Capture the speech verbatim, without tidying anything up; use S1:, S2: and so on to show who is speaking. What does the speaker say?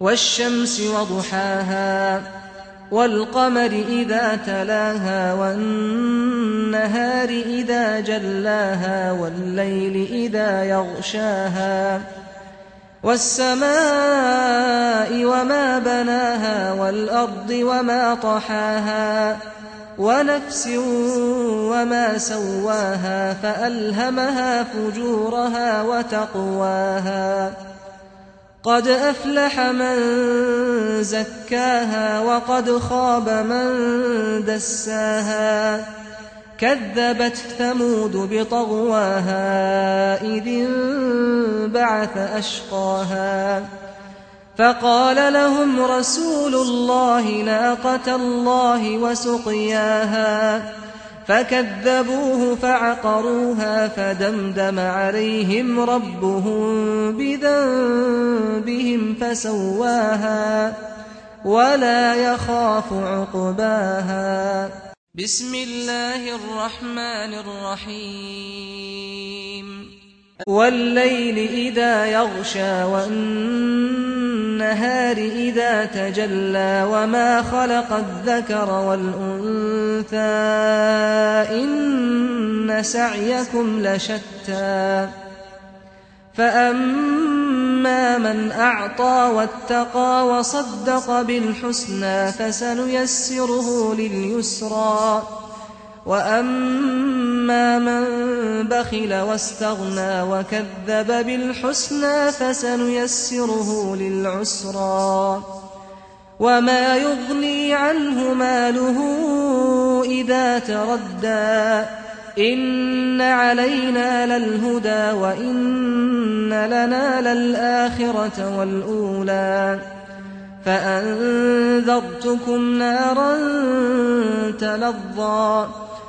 S1: والشمس وضحاها والقمر إذا تلاها والنهار إذا جلاها والليل إذا يغشاها والسماء وما بناها والأرض وما طحاها ونفس وما سواها فألهمها فجورها وتقواها قد أفلح من زكاها وقد خاب من دساها كذبت ثمود بطغواها إذ انبعث أشقاها فقال لهم رسول الله ناقة الله وسقياها فكذبوه فعقروها فدمدم عليهم ربهم بذنبهم فسواها ولا يخاف عقباها. بسم الله الرحمن الرحيم. والليل إذا يغشى والنهار إذا تجلى وما خلق الذكر والأنثى إن سعيكم لشتى فأما من أعطى واتقى وصدق بالحسنى فسنيسره لليسرى وأما من بخل واستغنى وكذب بالحسنى فسنيسره للعسرى وما يغني عنه ماله إذا تردى إن علينا للهدى وإن لنا للآخرة والأولى فأنذرتكم نارا تلظى